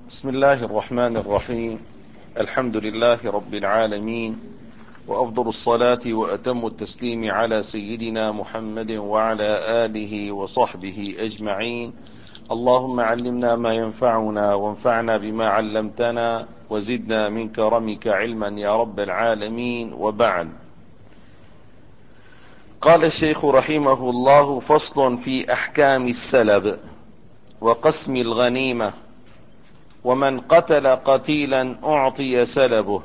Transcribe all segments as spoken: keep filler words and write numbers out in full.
بسم الله الرحمن الرحيم. الحمد لله رب العالمين، وأفضل الصلاة وأتم التسليم على سيدنا محمد وعلى آله وصحبه أجمعين. اللهم علمنا ما ينفعنا وانفعنا بما علمتنا وزدنا من كرمك علما يا رب العالمين. وبعد، قال الشيخ رحمه الله: فصل في أحكام السلب وقسم الغنيمة. ومن قتل قتيلا أعطي سلبه،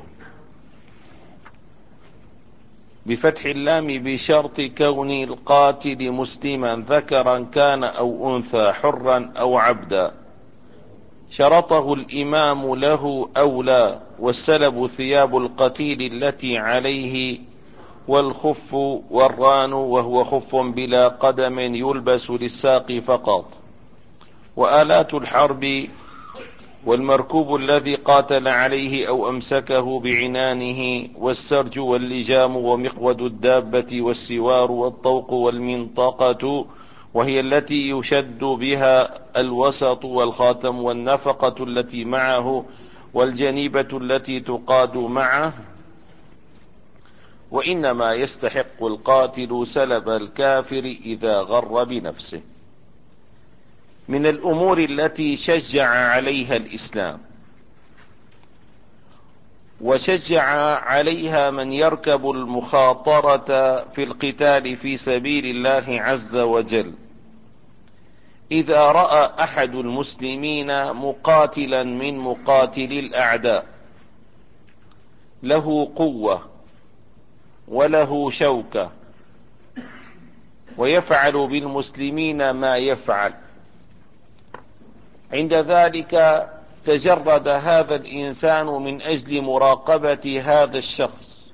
بفتح اللام بشرط كون القاتل مسلما ذكرا كان أو أنثى، حرا أو عبدا، شرطه الإمام له أو لا. والسلب ثياب القتيل التي عليه، والخف والران وهو خف بلا قدم يلبس للساق فقط، وآلات الحرب، والمركوب الذي قاتل عليه أو أمسكه بعنانه، والسرج واللجام ومقود الدابة، والسوار والطوق والمنطقة وهي التي يشد بها الوسط، والخاتم، والنفقة التي معه، والجنيبة التي تقاد معه. وإنما يستحق القاتل سلب الكافر إذا غر بنفسه. من الأمور التي شجع عليها الإسلام وشجع عليها من يركب المخاطرة في القتال في سبيل الله عز وجل، إذا رأى أحد المسلمين مقاتلا من مقاتلي الأعداء له قوة وله شوكة ويفعل بالمسلمين ما يفعل، عند ذلك تجرد هذا الإنسان من أجل مراقبة هذا الشخص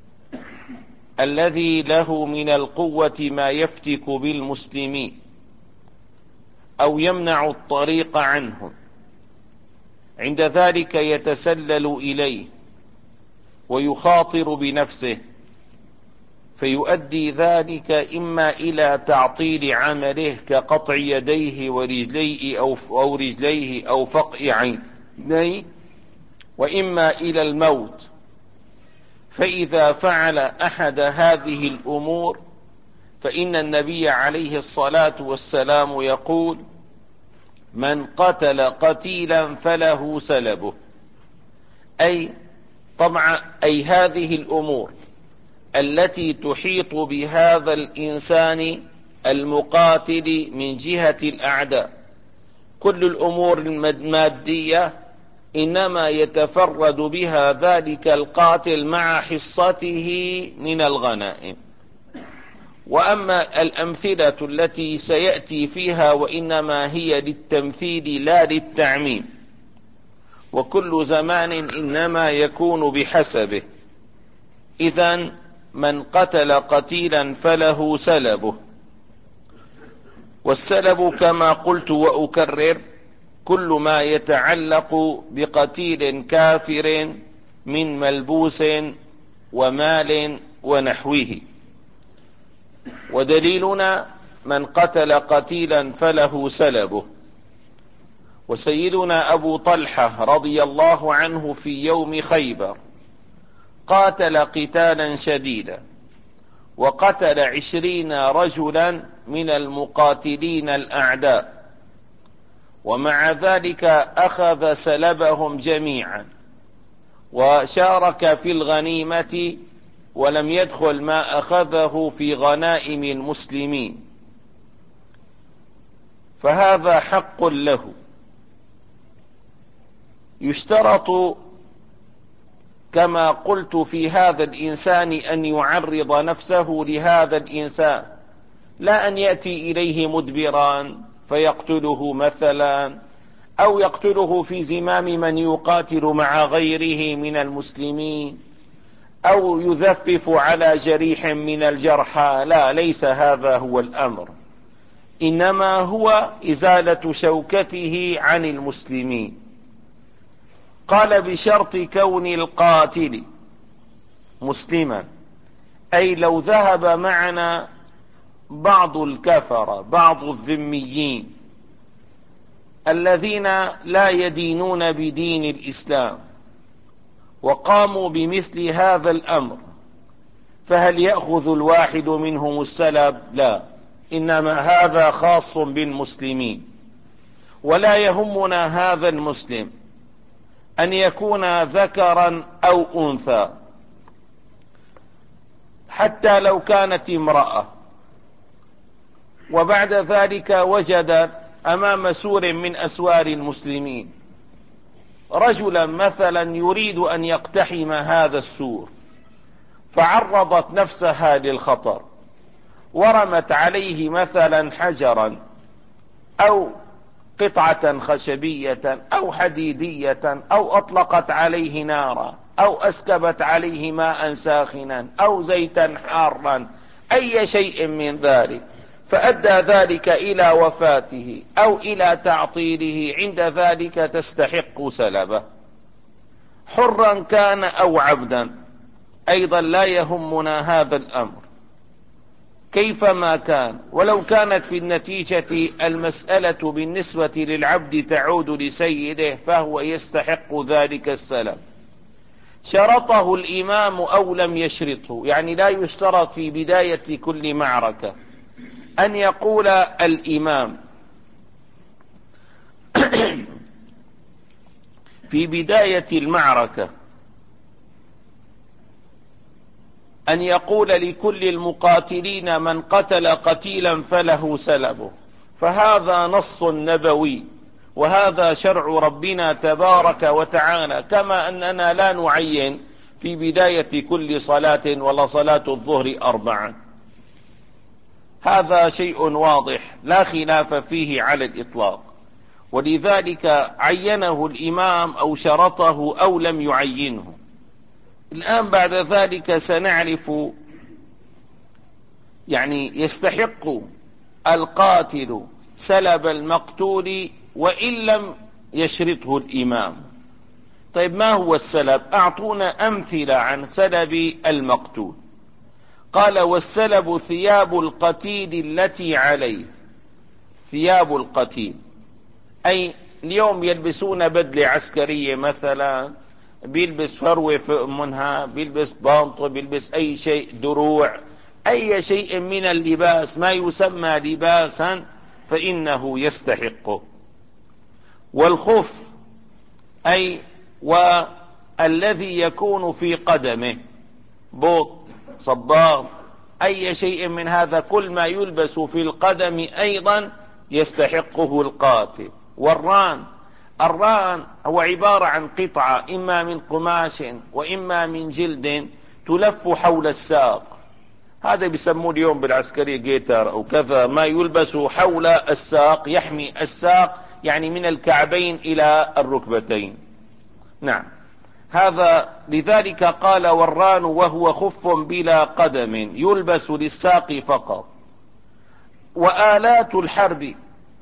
الذي له من القوة ما يفتك بالمسلمين أو يمنع الطريق عنهم. عند ذلك يتسلل إليه ويخاطر بنفسه، فيؤدي ذلك إما إلى تعطيل عمله كقطع يديه ورجليه أو, أو رجليه أو فقع عينيه، وإما إلى الموت. فإذا فعل أحد هذه الأمور فإن النبي عليه الصلاة والسلام يقول: من قتل قتيلا فله سلبه. أي طبعا أي هذه الأمور التي تحيط بهذا الإنسان المقاتل من جهة الأعداء، كل الأمور المادية إنما يتفرد بها ذلك القاتل مع حصته من الغنائم. وأما الأمثلة التي سيأتي فيها وإنما هي للتمثيل لا للتعميم، وكل زمان إنما يكون بحسبه. إذن من قتل قتيلا فله سلبه. والسلب كما قلت وأكرر كل ما يتعلق بقتيل كافر من ملبوس ومال ونحوه. ودليلنا من قتل قتيلا فله سلبه. وسيدنا أبو طلحة رضي الله عنه في يوم خيبر قاتل قتالا شديدا، وقتل عشرين رجلا من المقاتلين الأعداء، ومع ذلك أخذ سلبهم جميعا وشارك في الغنيمة، ولم يدخل ما أخذه في غنائم المسلمين، فهذا حق له. يشترط كما قلت في هذا الإنسان أن يعرض نفسه لهذا الإنسان، لا أن يأتي إليه مدبرا فيقتله مثلا، أو يقتله في زمام من يقاتل مع غيره من المسلمين، أو يذفف على جريح من الجرحى. لا، ليس هذا هو الأمر، إنما هو إزالة شوكته عن المسلمين. قال: بشرط كون القاتل مسلما، أي لو ذهب معنا بعض الكفرة بعض الذميين الذين لا يدينون بدين الإسلام وقاموا بمثل هذا الأمر، فهل يأخذ الواحد منهم السلب؟ لا، إنما هذا خاص بالمسلمين. ولا يهمنا هذا المسلم أن يكون ذكرا أو أنثى، حتى لو كانت امرأة وبعد ذلك وجد أمام سور من أسوار المسلمين رجلا مثلا يريد أن يقتحم هذا السور، فعرضت نفسها للخطر ورمت عليه مثلا حجرا أو قطعة خشبية أو حديدية أو أطلقت عليه نارا أو أسكبت عليه ماء ساخنا أو زيتا حارا، أي شيء من ذلك، فأدى ذلك إلى وفاته أو إلى تعطيله، عند ذلك تستحق سلبه، حرا كان أو عبدا. أيضا لا يهمنا هذا الأمر كيفما كان، ولو كانت في النتيجة المسألة بالنسبة للعبد تعود لسيده فهو يستحق ذلك السلب. شرطه الإمام أو لم يشرطه، يعني لا يشترط في بداية كل معركة أن يقول الإمام في بداية المعركة أن يقول لكل المقاتلين من قتل قتيلا فله سلبه، فهذا نص نبوي وهذا شرع ربنا تبارك وتعالى، كما أننا لا نعين في بداية كل صلاة ولا صلاة الظهر أربعا. هذا شيء واضح لا خلاف فيه على الإطلاق، ولذلك عينه الإمام أو شرطه أو لم يعينه. الآن بعد ذلك سنعرف يعني يستحق القاتل سلب المقتول وإن لم يشرطه الإمام. طيب ما هو السلب؟ أعطونا أمثلة عن سلب المقتول. قال والسلب ثياب القتيل التي عليه. ثياب القتيل أي اليوم يلبسون بدلة عسكرية مثلا، بيلبس فروة منها، بيلبس بانطو، بيلبس أي شيء، دروع، أي شيء من اللباس ما يسمى لباسا فإنه يستحقه. والخف أي والذي يكون في قدمه، بوط، صباغ، أي شيء من هذا، كل ما يلبس في القدم أيضا يستحقه القاتل. والران، الران هو عبارة عن قطعة إما من قماش وإما من جلد تلف حول الساق، هذا بيسموه اليوم بالعسكرية جيتر أو كذا، ما يلبس حول الساق يحمي الساق، يعني من الكعبين إلى الركبتين. نعم، هذا لذلك قال والران وهو خف بلا قدم يلبس للساق فقط. وآلات الحرب،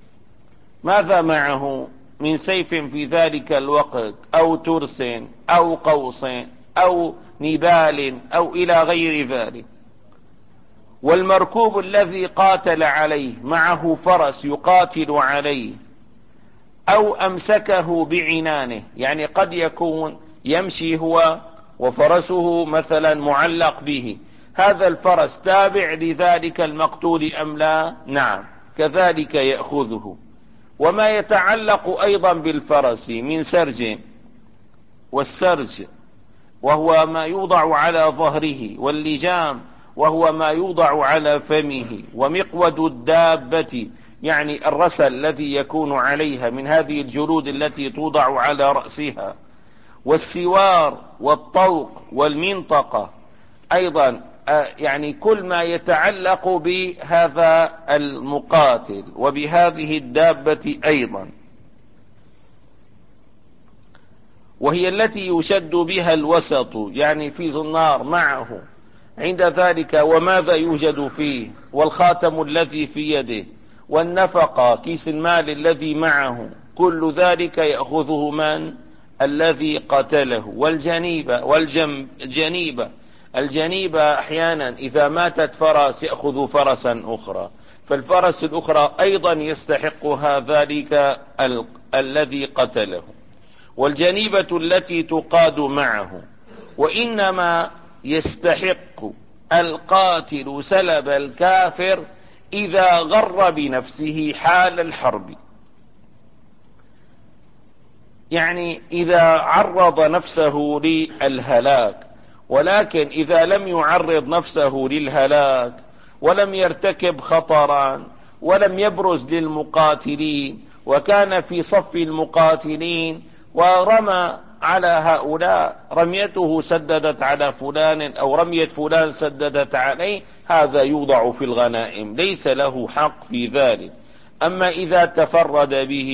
ماذا معه من سيف في ذلك الوقت أو ترس أو قوس أو نبال أو إلى غير ذلك. والمركوب الذي قاتل عليه معه فرس يقاتل عليه أو أمسكه بعنانه، يعني قد يكون يمشي هو وفرسه مثلا معلق به، هذا الفرس تابع لذلك المقتول أم لا؟ نعم، كذلك يأخذه. وما يتعلق أيضا بالفرس من سرج، والسرج وهو ما يوضع على ظهره، واللجام وهو ما يوضع على فمه، ومقود الدابة يعني الرسل الذي يكون عليها من هذه الجلود التي توضع على رأسها، والسوار والطوق والمنطقة أيضا، يعني كل ما يتعلق بهذا المقاتل وبهذه الدابة أيضا، وهي التي يشد بها الوسط، يعني في زنار معه عند ذلك. وماذا يوجد فيه؟ والخاتم الذي في يده، والنفقة كيس المال الذي معه، كل ذلك يأخذه من؟ الذي قتله. والجنيبة، والجنيبة الجنيبة أحيانا إذا ماتت فرس يأخذ فرسا أخرى، فالفرس الأخرى أيضا يستحقها ذلك ال... الذي قتله، والجنيبة التي تقاد معه. وإنما يستحق القاتل سلب الكافر إذا غر بنفسه حال الحرب، يعني إذا عرض نفسه للهلاك، ولكن إذا لم يعرض نفسه للهلاك ولم يرتكب خطرا ولم يبرز للمقاتلين وكان في صف المقاتلين ورمى على هؤلاء، رميته سددت على فلان أو رمية فلان سددت عليه، هذا يوضع في الغنائم، ليس له حق في ذلك. أما إذا تفرد به،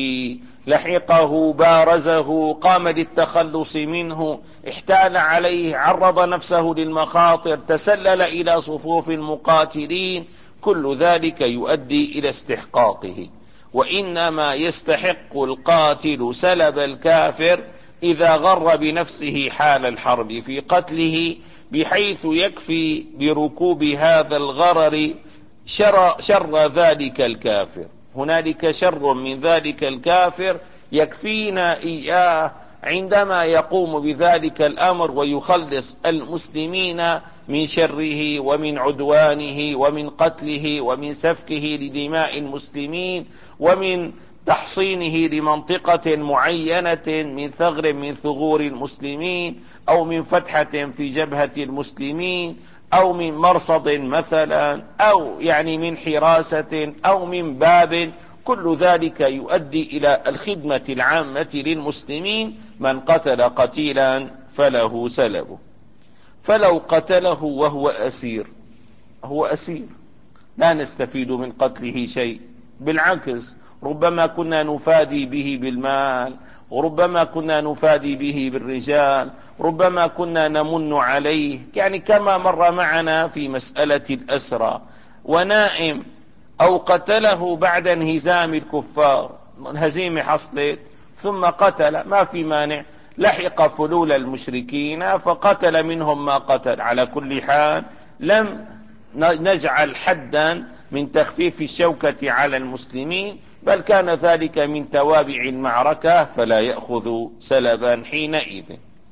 لحقه، بارزه، قام للتخلص منه، احتال عليه، عرض نفسه للمخاطر، تسلل إلى صفوف المقاتلين، كل ذلك يؤدي إلى استحقاقه. وإنما يستحق القاتل سلب الكافر إذا غر بنفسه حال الحرب في قتله، بحيث يكفي بركوب هذا الغرر شر, شر ذلك الكافر. هنالك شر من ذلك الكافر يكفينا إياه عندما يقوم بذلك الأمر ويخلص المسلمين من شره ومن عدوانه ومن قتله ومن سفكه لدماء المسلمين ومن تحصينه لمنطقة معينة من ثغر من ثغور المسلمين أو من فتحة في جبهة المسلمين أو من مرصد مثلا أو يعني من حراسة أو من باب، كل ذلك يؤدي إلى الخدمة العامة للمسلمين. من قتل قتيلا فله سلبه. فلو قتله وهو أسير، هو أسير، لا نستفيد من قتله شيء، بالعكس ربما كنا نفادي به بالمال، وربما كنا نفادي به بالرجال، ربما كنا نمن عليه، يعني كما مر معنا في مسألة الأسرى. ونائم أو قتله بعد انهزام الكفار، الهزيمة حصلت ثم قتل، ما في مانع، لحق فلول المشركين فقتل منهم ما قتل. على كل حال لم نجعل حدا من تخفيف الشوكة على المسلمين، بل كان ذلك من توابع المعركة، فلا يأخذ سلبا حينئذ.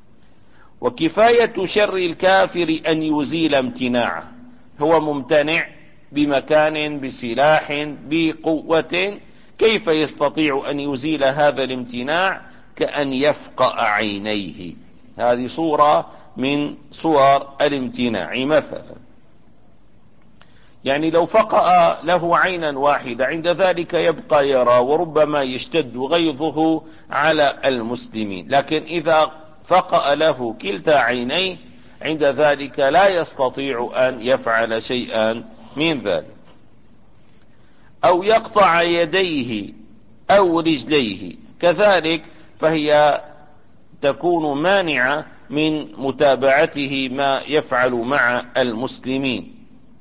وكفاية شر الكافر أن يزيل امتناعه، هو ممتنع بمكان، بسلاح، بقوة، كيف يستطيع أن يزيل هذا الامتناع؟ كأن يفقأ عينيه، هذه صورة من صور الامتناع مثلا، يعني لو فقأ له عينا واحدة عند ذلك يبقى يرى وربما يشتد غيظه على المسلمين، لكن إذا فقأ له كلتا عينيه عند ذلك لا يستطيع أن يفعل شيئا من ذلك. أو يقطع يديه أو رجليه كذلك، فهي تكون مانعة من متابعته ما يفعل مع المسلمين.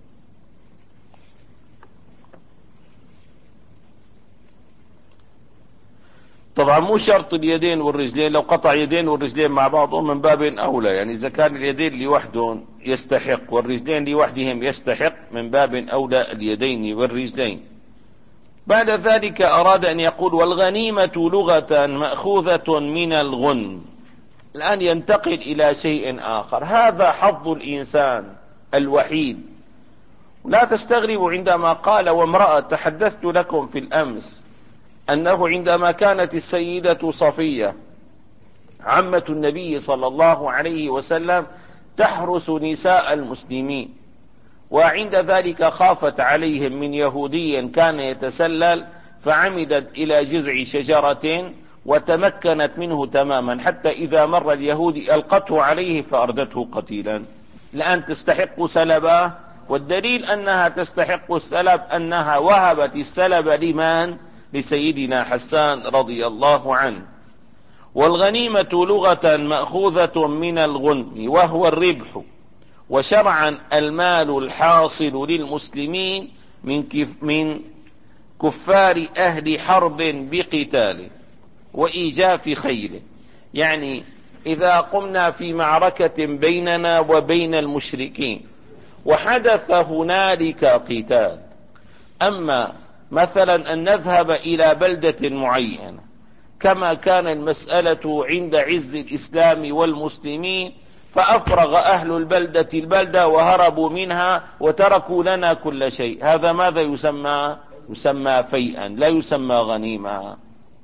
طبعا مو شرط اليدين والرجلين، لو قطع يدين والرجلين مع بعضهم من باب أولى، يعني إذا كان اليدين لوحدهم يستحق والرجلين لوحدهم يستحق، من باب أولى اليدين والرجلين. بعد ذلك أراد أن يقول: والغنيمة لغة مأخوذة من الغن. الآن ينتقل إلى شيء آخر، هذا حظ الإنسان الوحيد. لا تستغربوا عندما قال وامرأة، تحدثت لكم في الأمس أنه عندما كانت السيدة صفية عمة النبي صلى الله عليه وسلم تحرس نساء المسلمين، وعند ذلك خافت عليهم من يهودي كان يتسلل، فعمدت إلى جذع شجرة وتمكنت منه تماما، حتى إذا مر اليهودي ألقته عليه فأردته قتيلا. الآن تستحق سلبه، والدليل أنها تستحق السلب أنها وهبت السلب لمن؟ لسيدنا حسان رضي الله عنه. والغنيمة لغة مأخوذة من الغنم وهو الربح، وشرعا المال الحاصل للمسلمين من, كف من كفار أهل حرب بقتال وإيجاف خيل. يعني إذا قمنا في معركة بيننا وبين المشركين وحدث هنالك قتال، أما مثلا أن نذهب إلى بلدة معينة كما كان المسألة عند عز الإسلام والمسلمين، فأفرغ أهل البلدة البلدة وهربوا منها وتركوا لنا كل شيء، هذا ماذا يسمى؟ يسمى فيئا، لا يسمى غنيمة.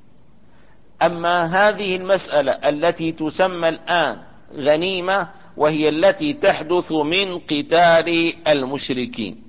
أما هذه المسألة التي تسمى الآن غنيمة، وهي التي تحدث من قتال المشركين،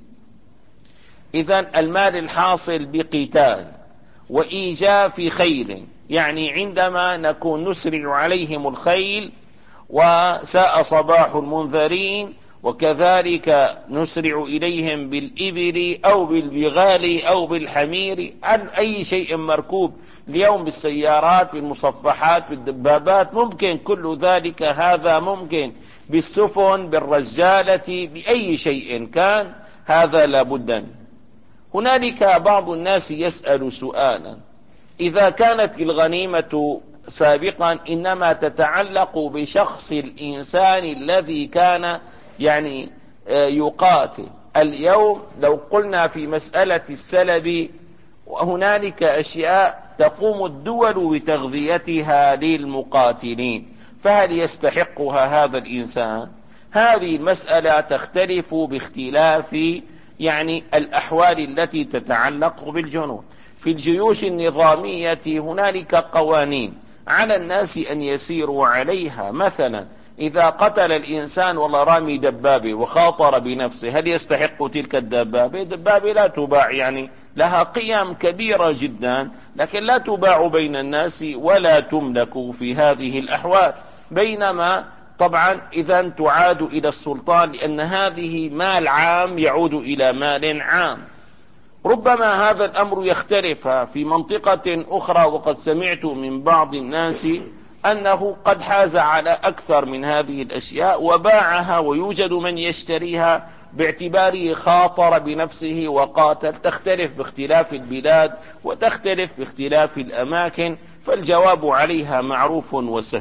إذن المال الحاصل بقتال وإيجاف خيل، يعني عندما نكون نسرع عليهم الخيل وساء صباح المنذرين، وكذلك نسرع إليهم بالإبل أو بالبغال أو بالحمير، عن أي شيء مركوب اليوم، بالسيارات، بالمصفحات، بالدبابات، ممكن كل ذلك، هذا ممكن بالسفن، بالرجالة، بأي شيء كان، هذا لابد. هنالك بعض الناس يسأل سؤالا: إذا كانت الغنيمة سابقا إنما تتعلق بشخص الإنسان الذي كان يعني يقاتل، اليوم لو قلنا في مسألة السلب وهنالك أشياء تقوم الدول بتغذيتها للمقاتلين، فهل يستحقها هذا الإنسان؟ هذه المسألة تختلف باختلاف يعني الأحوال التي تتعلق بالجنود. في الجيوش النظامية هنالك قوانين على الناس أن يسيروا عليها، مثلا إذا قتل الإنسان والله رامي دبابة وخاطر بنفسه، هل يستحق تلك الدبابة؟ دبابة لا تباع، يعني لها قيم كبيرة جدا، لكن لا تباع بين الناس ولا تملك في هذه الأحوال. بينما طبعا إذا تعاد إلى السلطان، لأن هذه مال عام يعود إلى مال عام. ربما هذا الأمر يختلف في منطقة أخرى، وقد سمعت من بعض الناس أنه قد حاز على أكثر من هذه الأشياء وباعها، ويوجد من يشتريها باعتباره خاطر بنفسه وقاتل. تختلف باختلاف البلاد وتختلف باختلاف الأماكن، فالجواب عليها معروف وسهل.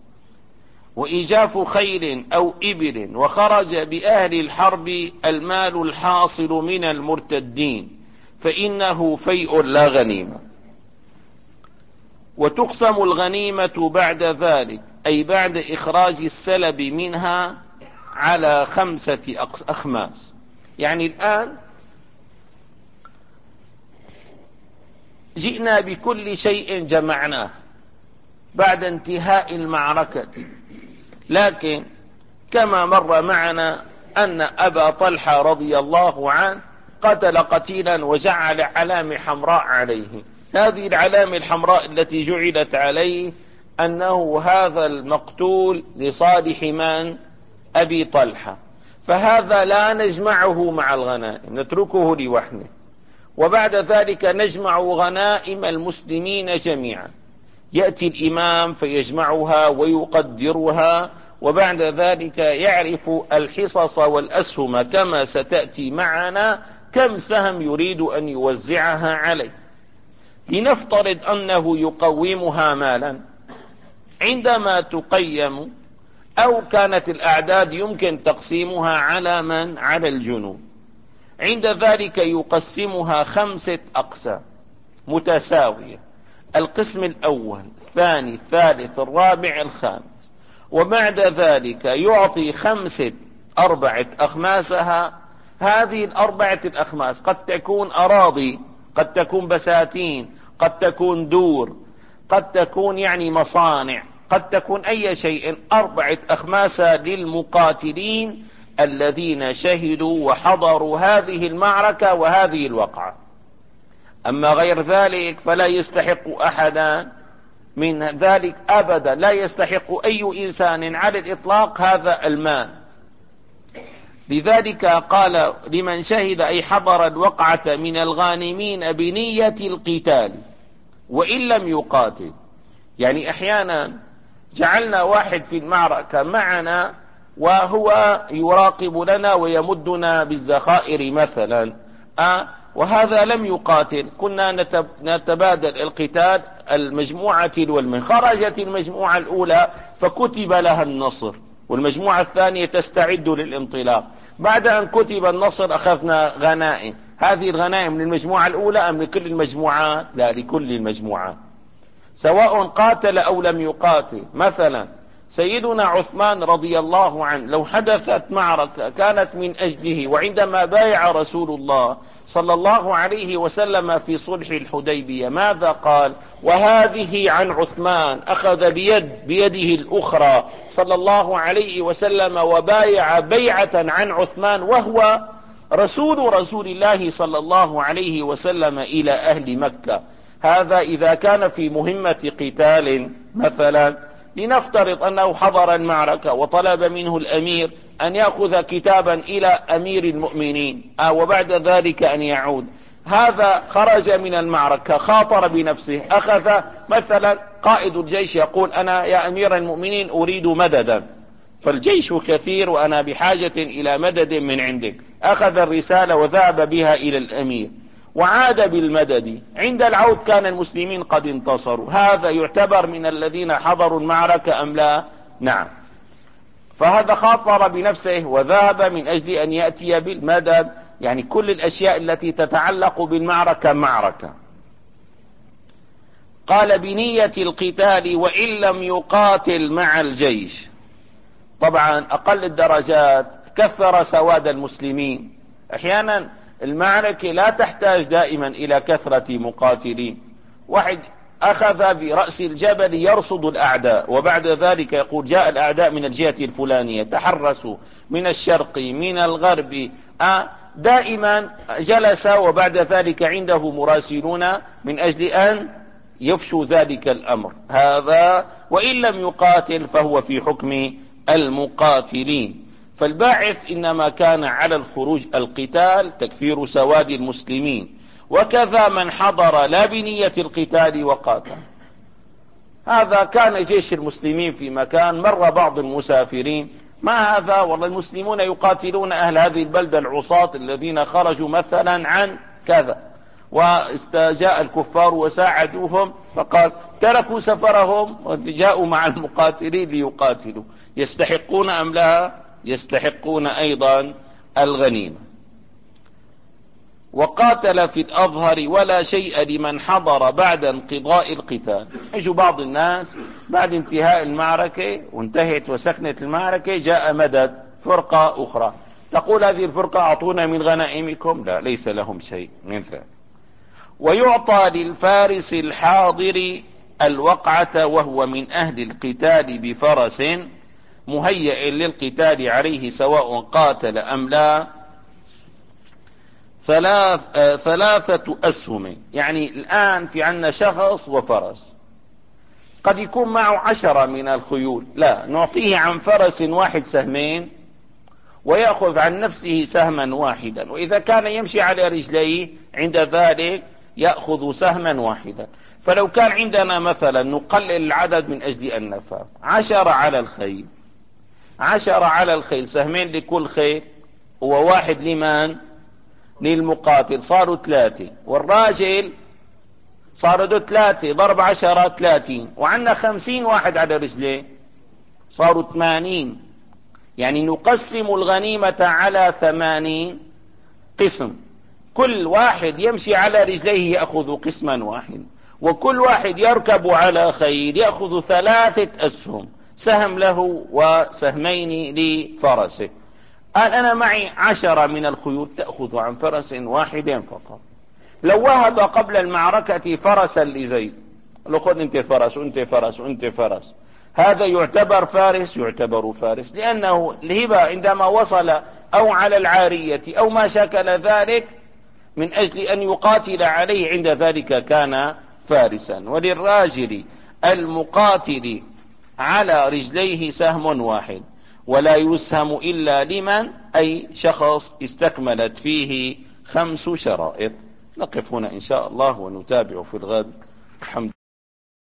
وإيجاف خيل أو إبل وخرج بأهل الحرب المال الحاصل من المرتدين، فإنه فيء لا غنيمة. وتقسم الغنيمة بعد ذلك، أي بعد إخراج السلب منها، على خمسة أخماس. يعني الآن جئنا بكل شيء جمعناه بعد انتهاء المعركة، لكن كما مر معنا أن أبا طلحة رضي الله عنه قتل قتيلا وجعل علامة حمراء عليه، هذه العلامة الحمراء التي جعلت عليه أنه هذا المقتول لصالح من؟ أبي طلحة، فهذا لا نجمعه مع الغنائم، نتركه لوحده. وبعد ذلك نجمع غنائم المسلمين جميعا، يأتي الإمام فيجمعها ويقدرها، وبعد ذلك يعرف الحصص والأسهم كما ستأتي معنا كم سهم يريد أن يوزعها عليه. لنفترض أنه يقومها مالا، عندما تقيم أو كانت الأعداد يمكن تقسيمها على من؟ على الجنود. عند ذلك يقسمها خمسة أقسام متساوية: القسم الأول، الثاني، الثالث، الرابع، الخامس. وبعد ذلك يعطي خمسة أربعة أخماسها. هذه الأربعة الأخماس قد تكون أراضي، قد تكون بساتين، قد تكون دور، قد تكون يعني مصانع، قد تكون أي شيء. أربعة أخماس للمقاتلين الذين شهدوا وحضروا هذه المعركة وهذه الوقعة. أما غير ذلك فلا يستحق أحدا من ذلك أبدا، لا يستحق أي إنسان على الإطلاق هذا المال. لذلك قال: لمن شهد أي حضر الوقعة من الغانمين بنية القتال وإن لم يقاتل. يعني أحيانا جعلنا واحد في المعركة معنا وهو يراقب لنا ويمدنا بالذخائر مثلا، أه وهذا لم يقاتل، كنا نتبادل القتال المجموعة والمن. خرجت المجموعة الأولى فكتب لها النصر، والمجموعة الثانية تستعد للانطلاق. بعد أن كتب النصر أخذنا غنائم. هذه الغنائم للمجموعة الأولى أم لكل المجموعات؟ لا، لكل المجموعات، سواء قاتل أو لم يقاتل. مثلا سيدنا عثمان رضي الله عنه لو حدثت معركة كانت من أجله، وعندما بايع رسول الله صلى الله عليه وسلم في صلح الحديبية ماذا قال؟ وهذه عن عثمان، أخذ بيد بيده الأخرى صلى الله عليه وسلم وبايع بيعة عن عثمان وهو رسول رسول الله صلى الله عليه وسلم إلى أهل مكة. هذا إذا كان في مهمة قتال. مثلا لنفترض أنه حضر المعركة وطلب منه الأمير أن يأخذ كتابا إلى أمير المؤمنين وبعد ذلك أن يعود. هذا خرج من المعركة، خاطر بنفسه، أخذ مثلا قائد الجيش يقول أنا يا أمير المؤمنين أريد مددا، فالجيش كثير وأنا بحاجة إلى مدد من عندك. أخذ الرسالة وذهب بها إلى الأمير وعاد بالمدد. عند العود كان المسلمين قد انتصروا. هذا يعتبر من الذين حضروا المعركة أم لا؟ نعم. فهذا خاطر بنفسه وذهب من أجل أن يأتي بالمدد. يعني كل الأشياء التي تتعلق بالمعركة معركة. قال بنية القتال وإن لم يقاتل مع الجيش. طبعا أقل الدرجات كثر سواد المسلمين. أحيانا المعركة لا تحتاج دائما إلى كثرة مقاتلين. واحد أخذ برأس الجبل يرصد الأعداء وبعد ذلك يقول جاء الأعداء من الجهة الفلانية، تحرسوا من الشرق من الغرب. دائما جلس وبعد ذلك عنده مراسلون من أجل أن يفشوا ذلك الأمر. هذا وإن لم يقاتل فهو في حكم المقاتلين. فالباعث إنما كان على الخروج القتال تكثير سواد المسلمين، وكذا من حضر لا بنية القتال وقاتل. هذا كان جيش المسلمين في مكان، مر بعض المسافرين، ما هذا؟ والله المسلمون يقاتلون أهل هذه البلدة العصاة الذين خرجوا مثلا عن كذا، واستجاء الكفار وساعدوهم، فقال تركوا سفرهم وجاءوا مع المقاتلين ليقاتلوا. يستحقون أم لا؟ يستحقون أيضا الغنيمة. وقاتل في الأظهر ولا شيء لمن حضر بعد انقضاء القتال. يجوا بعض الناس بعد انتهاء المعركة وانتهت وسكنت المعركة جاء مدد فرقة أخرى، تقول هذه الفرقة أعطونا من غنائمكم؟ لا، ليس لهم شيء من ذلك. ويعطى للفارس الحاضر الوقعة وهو من أهل القتال بفرس مهيئ للقتال عليه سواء قاتل أم لا ثلاث آه ثلاثة أسهم. يعني الآن في عنا شخص وفرس، قد يكون معه عشرة من الخيول، لا، نعطيه عن فرس واحد سهمين ويأخذ عن نفسه سهما واحدا، وإذا كان يمشي على رجليه عند ذلك يأخذ سهما واحدا. فلو كان عندنا مثلا نقلل العدد من أجل النفاق، عشرة على الخيل، عشرة على الخيل، سهمين لكل خيل وواحد لمن؟ للمقاتل، صاروا ثلاثة. والراجل صاروا ثلاثة ضرب عشرة ثلاثين، وعندنا خمسين واحد على رجليه صاروا ثمانين. يعني نقسم الغنيمة على ثمانين قسم، كل واحد يمشي على رجليه يأخذ قسما واحد، وكل واحد يركب على خيل يأخذ ثلاثة أسهم، سهم له وسهمين لفرسه. قال أنا معي عشرة من الخيول، تأخذ عن فرس واحد فقط. لو وهب قبل المعركة فرسا لزيد، لو خذ أنت فرس وأنت فرس وأنت فرس، هذا يعتبر فارس، يعتبر فارس، لأنه الهبة عندما وصل أو على العارية أو ما شكل ذلك من أجل أن يقاتل عليه عند ذلك كان فارسا. وللراجل المقاتل على رجليه سهم واحد، ولا يسهم إلا لمن أي شخص استكملت فيه خمس شرائط. نقف هنا إن شاء الله ونتابع في الغد. الحمد